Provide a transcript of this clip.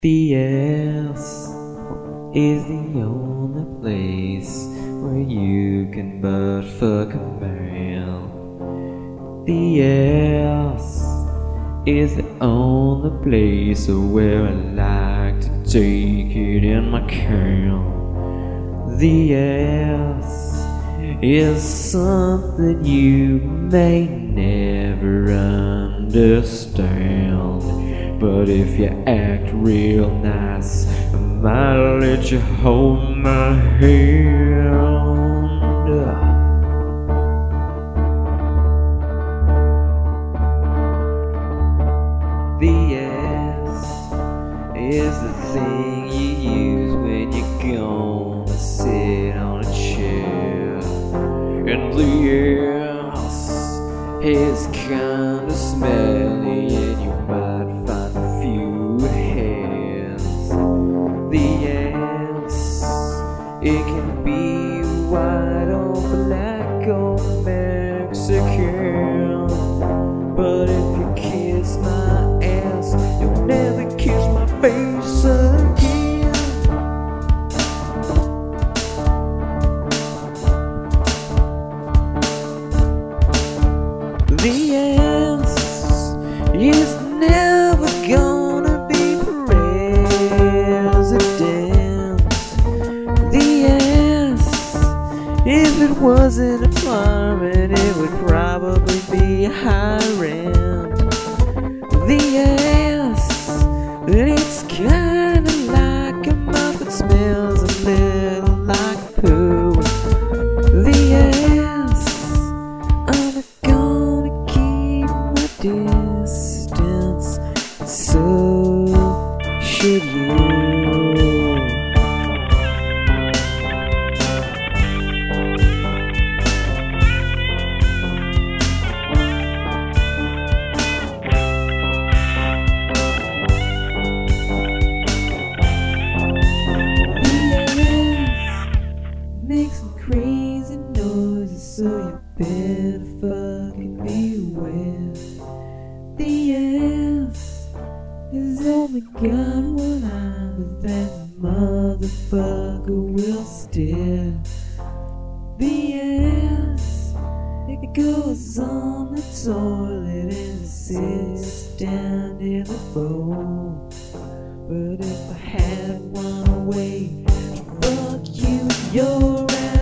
The S is the only place where you can butt fuck a man. The S is the only place where I like to take it in my can. The S is something you may never understand, but if you act real nice, I might let you hold my hand. The S is the thing you use when you're gonna sit on a chair, and the S is kinda smelly and you might find a few hairs. The S, it can be white or black or Mexican, but if you kiss my ass, you'll never kiss my face again. The S is never gonna be president. The S, if it wasn't a apartment, it would probably be high rent. The S, it's kinda like a mouth that smells a little like poo. The S, I'm gonna keep my distance, so should you. Make some crazy noises, so you better fucking beware. The S has only got one eye, but that motherfucker will stare. The S, it goes on the toilet and sits down in the bowl. But if I had one way, fuck you, you're out.